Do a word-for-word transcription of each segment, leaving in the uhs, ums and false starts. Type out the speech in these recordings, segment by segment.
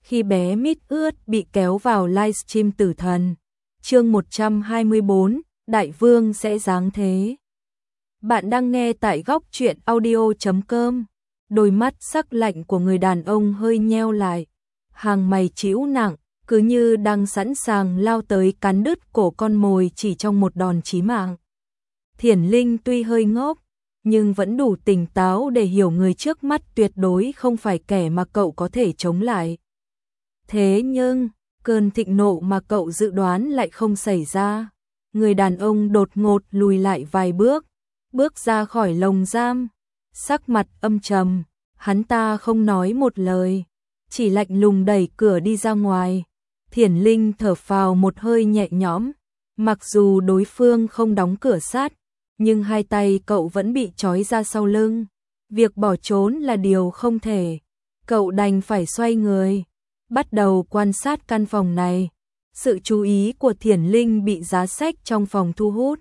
khi bé mít ướt bị kéo vào livestream tử thần. Chương một trăm hai mươi bốn, Đại Vương sẽ giáng thế. Bạn đang nghe tại góc truyện audio chấm com. Đôi mắt sắc lạnh của người đàn ông hơi nheo lại, hàng mày trĩu nặng, cứ như đang sẵn sàng lao tới cắn đứt cổ con mồi chỉ trong một đòn chí mạng. Thiển Linh tuy hơi ngốc, nhưng vẫn đủ tỉnh táo để hiểu người trước mắt tuyệt đối không phải kẻ mà cậu có thể chống lại. Thế nhưng, cơn thịnh nộ mà cậu dự đoán lại không xảy ra. Người đàn ông đột ngột lùi lại vài bước, bước ra khỏi lồng giam, sắc mặt âm trầm, hắn ta không nói một lời, chỉ lạnh lùng đẩy cửa đi ra ngoài. Thiển Linh thở phào một hơi nhẹ nhõm, mặc dù đối phương không đóng cửa sát, nhưng hai tay cậu vẫn bị trói ra sau lưng. Việc bỏ trốn là điều không thể, cậu đành phải xoay người, bắt đầu quan sát căn phòng này. Sự chú ý của Thiển Linh bị giá sách trong phòng thu hút.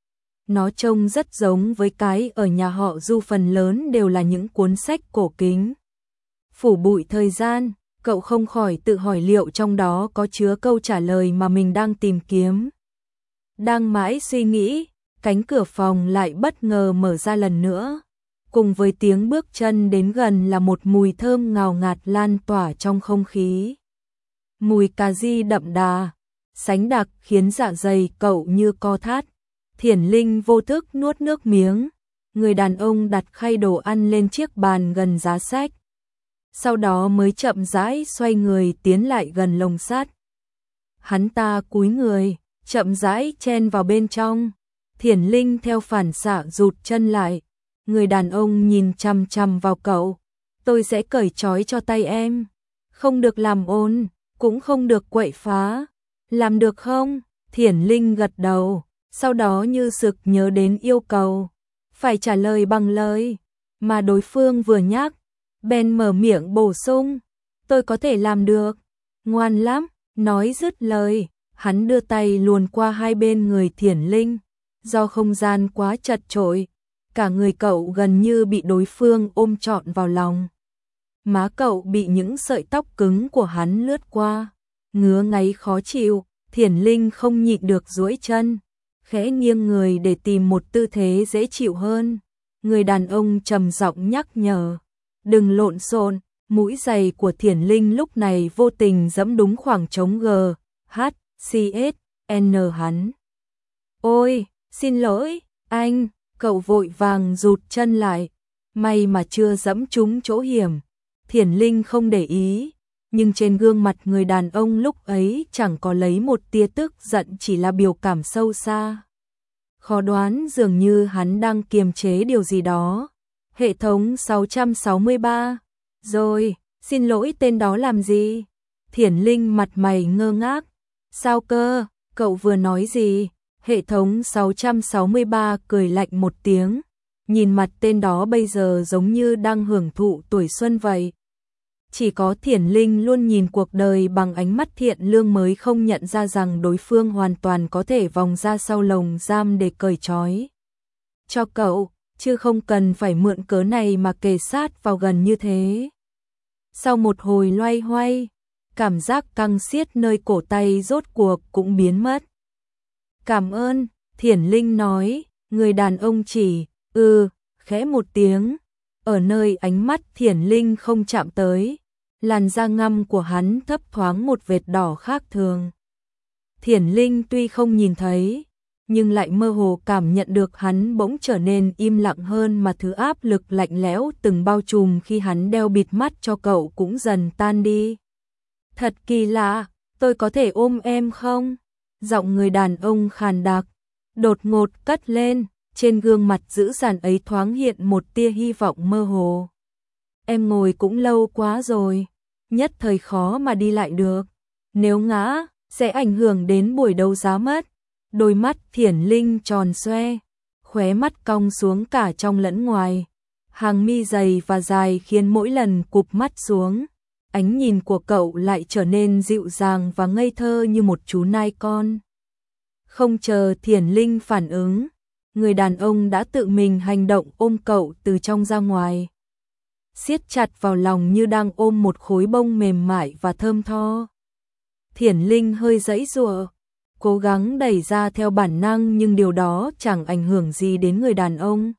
Nó trông rất giống với cái ở nhà họ Du, phần lớn đều là những cuốn sách cổ kính. Phủ bụi thời gian, cậu không khỏi tự hỏi liệu trong đó có chứa câu trả lời mà mình đang tìm kiếm. Đang mãi suy nghĩ, cánh cửa phòng lại bất ngờ mở ra lần nữa. Cùng với tiếng bước chân đến gần là một mùi thơm ngào ngạt lan tỏa trong không khí. Mùi cà ri đậm đà, sánh đặc khiến dạ dày cậu như co thắt. Thiển Linh vô thức nuốt nước miếng. Người đàn ông đặt khay đồ ăn lên chiếc bàn gần giá sách, sau đó mới chậm rãi xoay người tiến lại gần lồng sắt. Hắn ta cúi người, chậm rãi chen vào bên trong. Thiển Linh theo phản xạ rụt chân lại. Người đàn ông nhìn chằm chằm vào cậu. Tôi sẽ cởi trói cho tay em. Không được làm ồn, cũng không được quậy phá. Làm được không? Thiển Linh gật đầu, sau đó như sực nhớ đến yêu cầu. Phải trả lời bằng lời mà đối phương vừa nhắc. Ben mở miệng bổ sung. Tôi có thể làm được. Ngoan lắm. Nói dứt lời, hắn đưa tay luồn qua hai bên người Thiển Linh. Do không gian quá chật chội, cả người cậu gần như bị đối phương ôm trọn vào lòng. Má cậu bị những sợi tóc cứng của hắn lướt qua, ngứa ngáy khó chịu. Thiển Linh không nhịn được duỗi chân, khẽ nghiêng người để tìm một tư thế dễ chịu hơn. Người đàn ông trầm giọng nhắc nhở, đừng lộn xộn. Mũi giày của Thiển Linh lúc này vô tình giẫm đúng khoảng trống G, H, C, S, N hắn. Ôi, xin lỗi, anh. Cậu vội vàng rụt chân lại, may mà chưa giẫm trúng chỗ hiểm. Thiển Linh không để ý, nhưng trên gương mặt người đàn ông lúc ấy chẳng có lấy một tia tức giận, chỉ là biểu cảm sâu xa. Khó đoán, dường như hắn đang kiềm chế điều gì đó. Hệ thống sáu trăm sáu mươi ba. Rồi, xin lỗi, tên đó làm gì? Thiển Linh mặt mày ngơ ngác. Sao cơ, cậu vừa nói gì? Hệ thống sáu trăm sáu mươi ba cười lạnh một tiếng, nhìn mặt tên đó bây giờ giống như đang hưởng thụ tuổi xuân vậy. Chỉ có Thiển Linh luôn nhìn cuộc đời bằng ánh mắt thiện lương mới không nhận ra rằng đối phương hoàn toàn có thể vòng ra sau lồng giam để cởi trói cho cậu, chứ không cần phải mượn cớ này mà kề sát vào gần như thế. Sau một hồi loay hoay, cảm giác căng xiết nơi cổ tay rốt cuộc cũng biến mất. Cảm ơn, Thiển Linh nói. Người đàn ông chỉ, ừ, khẽ một tiếng. Ở nơi ánh mắt Thiển Linh không chạm tới, làn da ngăm của hắn thấp thoáng một vệt đỏ khác thường. Thiển Linh tuy không nhìn thấy, nhưng lại mơ hồ cảm nhận được hắn bỗng trở nên im lặng hơn, mà thứ áp lực lạnh lẽo từng bao trùm khi hắn đeo bịt mắt cho cậu cũng dần tan đi. Thật kỳ lạ, tôi có thể ôm em không? Giọng người đàn ông khàn đặc, đột ngột cất lên, trên gương mặt dữ dằn ấy thoáng hiện một tia hy vọng mơ hồ. Em ngồi cũng lâu quá rồi, nhất thời khó mà đi lại được. Nếu ngã, sẽ ảnh hưởng đến buổi đấu giá mất. Đôi mắt Thiển Linh tròn xoe, khóe mắt cong xuống cả trong lẫn ngoài. Hàng mi dày và dài khiến mỗi lần cụp mắt xuống, ánh nhìn của cậu lại trở nên dịu dàng và ngây thơ như một chú nai con. Không chờ Thiển Linh phản ứng, người đàn ông đã tự mình hành động ôm cậu từ trong ra ngoài. siết chặt vào lòng như đang ôm một khối bông mềm mại và thơm tho. Thiển Linh hơi giãy giụa, cố gắng đẩy ra theo bản năng nhưng điều đó chẳng ảnh hưởng gì đến người đàn ông.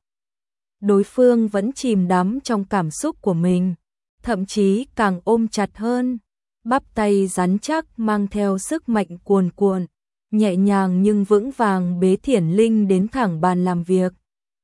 Đối phương vẫn chìm đắm trong cảm xúc của mình, thậm chí càng ôm chặt hơn. Bắp tay rắn chắc mang theo sức mạnh cuồn cuộn, nhẹ nhàng nhưng vững vàng bế Thiển Linh đến thẳng bàn làm việc.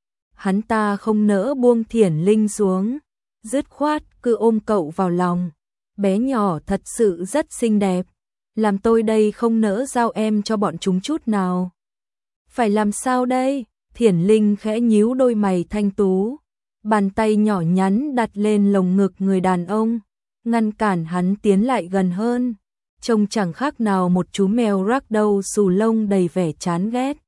Hắn ta không nỡ buông Thiển Linh xuống, dứt khoát cứ ôm cậu vào lòng. Bé nhỏ thật sự rất xinh đẹp, làm tôi đây không nỡ giao em cho bọn chúng chút nào. Phải làm sao đây? Thiển Linh khẽ nhíu đôi mày thanh tú, bàn tay nhỏ nhắn đặt lên lồng ngực người đàn ông, ngăn cản hắn tiến lại gần hơn. Trông chẳng khác nào một chú mèo ragdoll xù lông đầy vẻ chán ghét.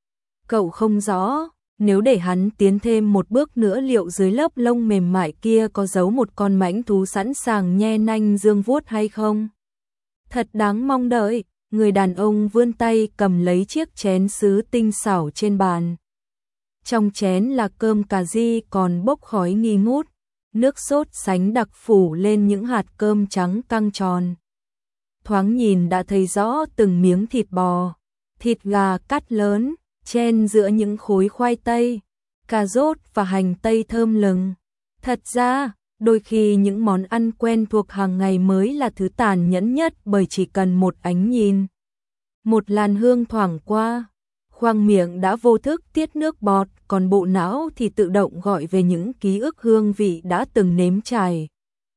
Cậu không rõ, nếu để hắn tiến thêm một bước nữa liệu dưới lớp lông mềm mại kia có giấu một con mãnh thú sẵn sàng nhe nanh dương vuốt hay không? Thật đáng mong đợi. Người đàn ông vươn tay cầm lấy chiếc chén sứ tinh xảo trên bàn. Trong chén là cơm cà ri còn bốc khói nghi ngút, nước sốt sánh đặc phủ lên những hạt cơm trắng căng tròn. Thoáng nhìn đã thấy rõ từng miếng thịt bò, thịt gà cắt lớn, chen giữa những khối khoai tây, cà rốt và hành tây thơm lừng. Thật ra, đôi khi những món ăn quen thuộc hàng ngày mới là thứ tàn nhẫn nhất, bởi chỉ cần một ánh nhìn, một làn hương thoảng qua, khoang miệng đã vô thức tiết nước bọt, còn bộ não thì tự động gọi về những ký ức hương vị đã từng nếm trải.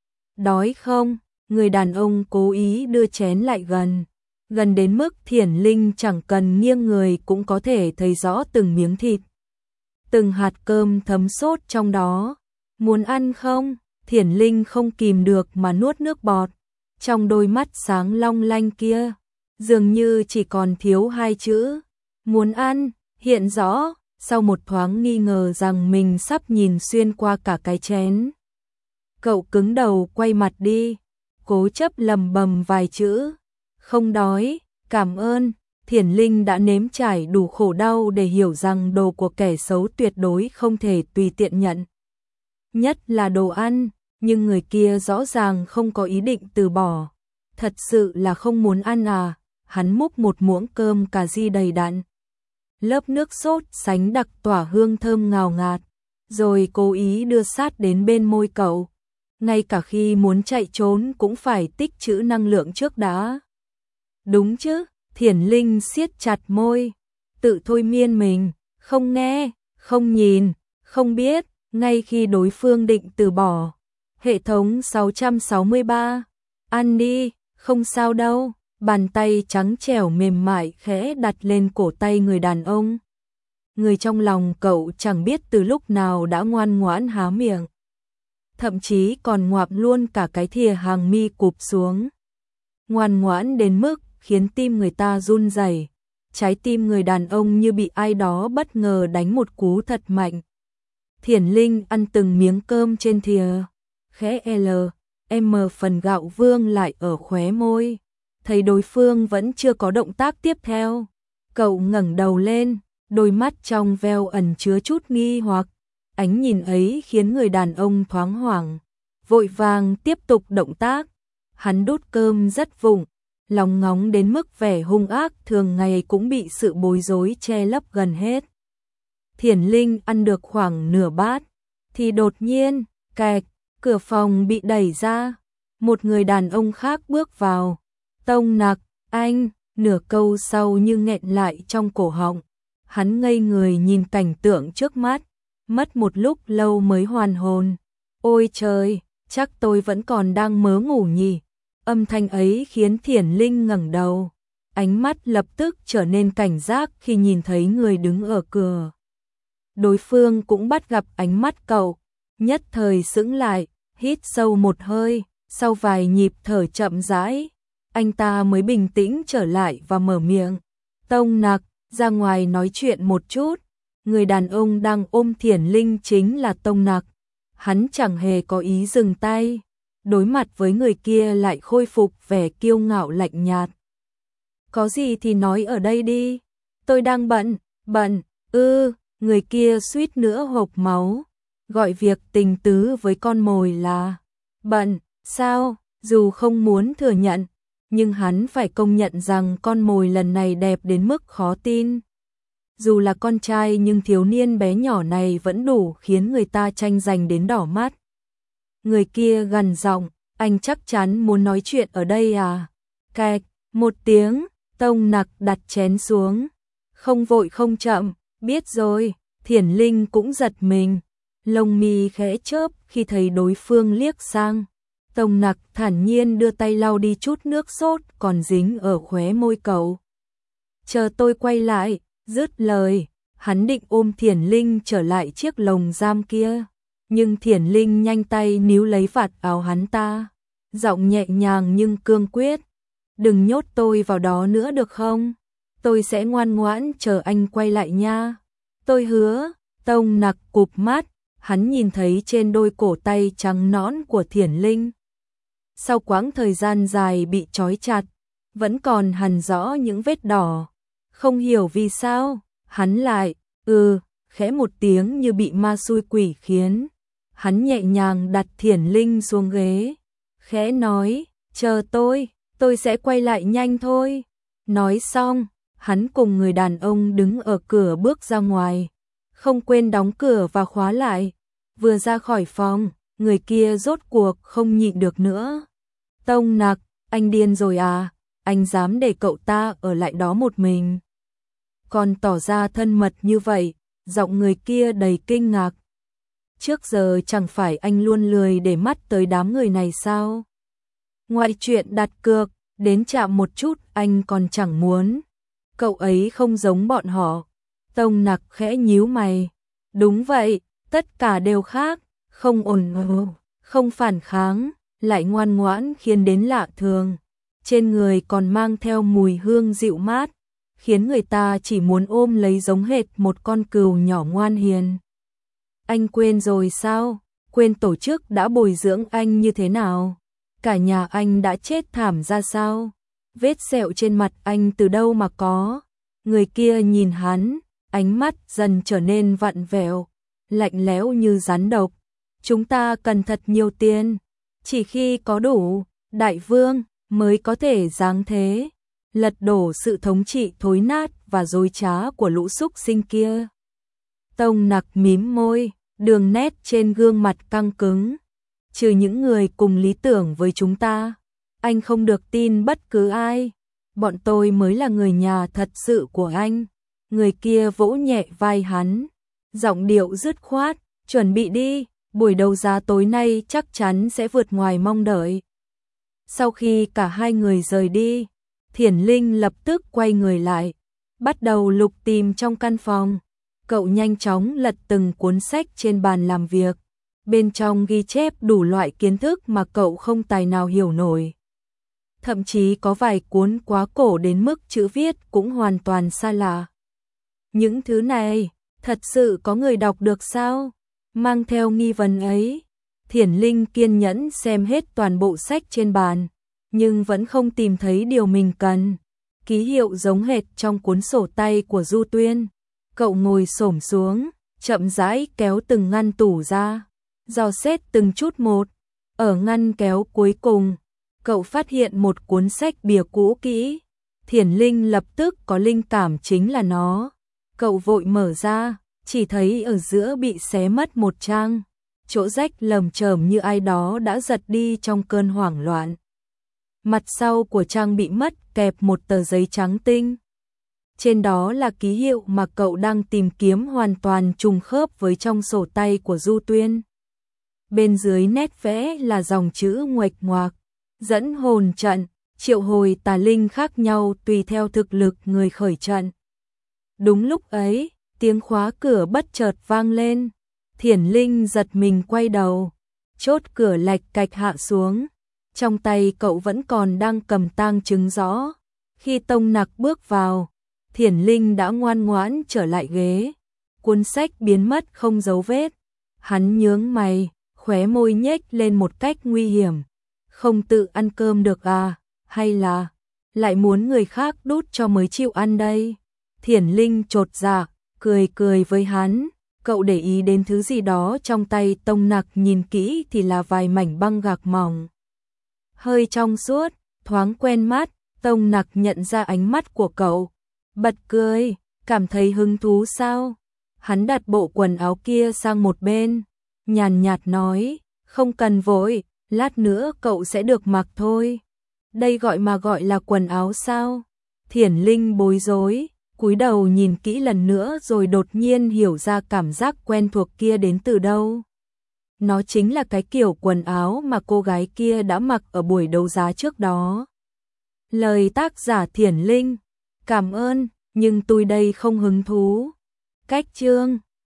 Đói không? Người đàn ông cố ý đưa chén lại gần, gần đến mức Thiển Linh chẳng cần nghiêng người cũng có thể thấy rõ từng miếng thịt, từng hạt cơm thấm sốt trong đó. Muốn ăn không? Thiển Linh không kìm được mà nuốt nước bọt, trong đôi mắt sáng long lanh kia, dường như chỉ còn thiếu hai chữ, muốn ăn, hiện rõ. Sau một thoáng nghi ngờ rằng mình sắp nhìn xuyên qua cả cái chén, cậu cứng đầu quay mặt đi, cố chấp lầm bầm vài chữ, không đói, cảm ơn. Thiển Linh đã nếm trải đủ khổ đau để hiểu rằng đồ của kẻ xấu tuyệt đối không thể tùy tiện nhận, nhất là đồ ăn, nhưng người kia rõ ràng không có ý định từ bỏ. Thật sự là không muốn ăn à? Hắn múc một muỗng cơm cà ri đầy đặn, lớp nước sốt sánh đặc tỏa hương thơm ngào ngạt, rồi cố ý đưa sát đến bên môi cậu. Ngay cả khi muốn chạy trốn cũng phải tích trữ năng lượng trước đã. Đúng chứ? Thiển Linh siết chặt môi, tự thôi miên mình, không nghe, không nhìn, không biết. Ngay khi đối phương định từ bỏ, hệ thống sáu sáu ba, ăn đi, không sao đâu. Bàn tay trắng trẻo mềm mại khẽ đặt lên cổ tay người đàn ông. Người trong lòng cậu chẳng biết từ lúc nào đã ngoan ngoãn há miệng, thậm chí còn ngoạp luôn cả cái thìa hàng mi cụp xuống. Ngoan ngoãn đến mức khiến tim người ta run rẩy. Trái tim người đàn ông như bị ai đó bất ngờ đánh một cú thật mạnh. Thiển Linh ăn từng miếng cơm trên thìa, khẽ L, M phần gạo vương lại ở khóe môi. Thấy đối phương vẫn chưa có động tác tiếp theo, cậu ngẩng đầu lên, đôi mắt trong veo ẩn chứa chút nghi hoặc. Ánh nhìn ấy khiến người đàn ông thoáng hoảng, vội vàng tiếp tục động tác. Hắn đút cơm rất vụng, lòng ngóng đến mức vẻ hung ác thường ngày cũng bị sự bối rối che lấp gần hết. Thiển Linh ăn được khoảng nửa bát, thì đột nhiên, kẹt, cửa phòng bị đẩy ra. Một người đàn ông khác bước vào. Tông Nặc, anh, nửa câu sau như nghẹn lại trong cổ họng. Hắn ngây người nhìn cảnh tượng trước mắt, mất một lúc lâu mới hoàn hồn. Ôi trời, chắc tôi vẫn còn đang mớ ngủ nhỉ. Âm thanh ấy khiến Thiển Linh ngẩng đầu, ánh mắt lập tức trở nên cảnh giác khi nhìn thấy người đứng ở cửa. Đối phương cũng bắt gặp ánh mắt cậu, nhất thời sững lại, hít sâu một hơi, sau vài nhịp thở chậm rãi, anh ta mới bình tĩnh trở lại và mở miệng. Tông Nặc, ra ngoài nói chuyện một chút. Người đàn ông đang ôm Thiển Linh chính là Tông Nặc. Hắn chẳng hề có ý dừng tay, đối mặt với người kia lại khôi phục vẻ kiêu ngạo lạnh nhạt. Có gì thì nói ở đây đi, tôi đang bận. Bận? Ư, người kia suýt nữa hộc máu. gọi việc tình tứ với con mồi là bận, sao? Dù không muốn thừa nhận, nhưng hắn phải công nhận rằng con mồi lần này đẹp đến mức khó tin. Dù là con trai nhưng thiếu niên bé nhỏ này vẫn đủ khiến người ta tranh giành đến đỏ mắt. Người kia gằn giọng, anh chắc chắn muốn nói chuyện ở đây à? Cạch, một tiếng, Tông Nặc đặt chén xuống. Không vội không chậm, biết rồi. Thiển Linh cũng giật mình, lông mi khẽ chớp khi thấy đối phương liếc sang. Tông Nặc thản nhiên đưa tay lau đi chút nước sốt còn dính ở khóe môi cậu. Chờ tôi quay lại, dứt lời, hắn định ôm Thiển Linh trở lại chiếc lồng giam kia. Nhưng Thiển Linh nhanh tay níu lấy vạt áo hắn ta, giọng nhẹ nhàng nhưng cương quyết. Đừng nhốt tôi vào đó nữa được không? Tôi sẽ ngoan ngoãn chờ anh quay lại nha. Tôi hứa. Tông Nặc cụp mắt, hắn nhìn thấy trên đôi cổ tay trắng nõn của Thiển Linh. Sau quãng thời gian dài bị trói chặt, vẫn còn hằn rõ những vết đỏ. Không hiểu vì sao, hắn lại, ừ, khẽ một tiếng như bị ma xui quỷ khiến. Hắn nhẹ nhàng đặt Thiển Linh xuống ghế, khẽ nói, chờ tôi, tôi sẽ quay lại nhanh thôi. Nói xong, hắn cùng người đàn ông đứng ở cửa bước ra ngoài, không quên đóng cửa và khóa lại. Vừa ra khỏi phòng, người kia rốt cuộc không nhịn được nữa. Tông Nặc, anh điên rồi à? Anh dám để cậu ta ở lại đó một mình? Còn tỏ ra thân mật như vậy, giọng người kia đầy kinh ngạc. Trước giờ chẳng phải anh luôn lười để mắt tới đám người này sao? Ngoại chuyện đặt cược, đến chạm một chút anh còn chẳng muốn. Cậu ấy không giống bọn họ. Tông Nặc khẽ nhíu mày. Đúng vậy, tất cả đều khác, không ồn ào, không phản kháng, lại ngoan ngoãn khiến đến lạ thường. Trên người còn mang theo mùi hương dịu mát, khiến người ta chỉ muốn ôm lấy giống hệt một con cừu nhỏ ngoan hiền. Anh quên rồi sao? Quên tổ chức đã bồi dưỡng anh như thế nào? Cả nhà anh đã chết thảm ra sao? Vết sẹo trên mặt anh từ đâu mà có? Người kia nhìn hắn, ánh mắt dần trở nên vặn vẹo, lạnh lẽo như rắn độc. Chúng ta cần thật nhiều tiền, chỉ khi có đủ, đại vương mới có thể giáng thế, lật đổ sự thống trị thối nát và dối trá của lũ súc sinh kia. Tông Nặc mím môi, đường nét trên gương mặt căng cứng. Trừ những người cùng lý tưởng với chúng ta, anh không được tin bất cứ ai. Bọn tôi mới là người nhà thật sự của anh. Người kia vỗ nhẹ vai hắn, giọng điệu dứt khoát, chuẩn bị đi, buổi đấu giá tối nay chắc chắn sẽ vượt ngoài mong đợi. Sau khi cả hai người rời đi, Thiển Linh lập tức quay người lại, bắt đầu lục tìm trong căn phòng. Cậu nhanh chóng lật từng cuốn sách trên bàn làm việc, bên trong ghi chép đủ loại kiến thức mà cậu không tài nào hiểu nổi. Thậm chí có vài cuốn quá cổ đến mức chữ viết cũng hoàn toàn xa lạ. Những thứ này, thật sự có người đọc được sao? Mang theo nghi vấn ấy, Thiển Linh kiên nhẫn xem hết toàn bộ sách trên bàn, nhưng vẫn không tìm thấy điều mình cần. Ký hiệu giống hệt trong cuốn sổ tay của Du Tuyên. Cậu ngồi xổm xuống, chậm rãi kéo từng ngăn tủ ra, dò xét từng chút một. Ở ngăn kéo cuối cùng, cậu phát hiện một cuốn sách bìa cũ kỹ. Thiển Linh lập tức có linh cảm chính là nó. Cậu vội mở ra, chỉ thấy ở giữa bị xé mất một trang, chỗ rách lởm chởm như ai đó đã giật đi trong cơn hoảng loạn. Mặt sau của trang bị mất kẹp một tờ giấy trắng tinh. Trên đó là ký hiệu mà cậu đang tìm kiếm hoàn toàn trùng khớp với trong sổ tay của Du Tuyên. Bên dưới nét vẽ là dòng chữ nguệch ngoạc, dẫn hồn trận, triệu hồi tà linh khác nhau tùy theo thực lực người khởi trận. Đúng lúc ấy, tiếng khóa cửa bất chợt vang lên. Thiển Linh giật mình quay đầu, chốt cửa lạch cạch hạ xuống. Trong tay cậu vẫn còn đang cầm tang chứng rõ. Khi Tông Nặc bước vào, Thiển Linh đã ngoan ngoãn trở lại ghế. Cuốn sách biến mất không dấu vết. Hắn nhướng mày, khóe môi nhếch lên một cách nguy hiểm. Không tự ăn cơm được à? Hay là lại muốn người khác đút cho mới chịu ăn đây? Thiển Linh chột dạ, cười cười với hắn. Cậu để ý đến thứ gì đó trong tay Tông Nặc, nhìn kỹ thì là vài mảnh băng gạc mỏng. Hơi trong suốt, thoáng quen mắt, Tông Nặc nhận ra ánh mắt của cậu. Bật cười, cảm thấy hứng thú sao? Hắn đặt bộ quần áo kia sang một bên, nhàn nhạt nói, không cần vội, lát nữa cậu sẽ được mặc thôi. Đây gọi mà gọi là quần áo sao? Thiển Linh bối rối, cúi đầu nhìn kỹ lần nữa rồi đột nhiên hiểu ra cảm giác quen thuộc kia đến từ đâu. Nó chính là cái kiểu quần áo mà cô gái kia đã mặc ở buổi đấu giá trước đó. Lời tác giả Thiển Linh, cảm ơn, nhưng tôi đây không hứng thú. Cách chương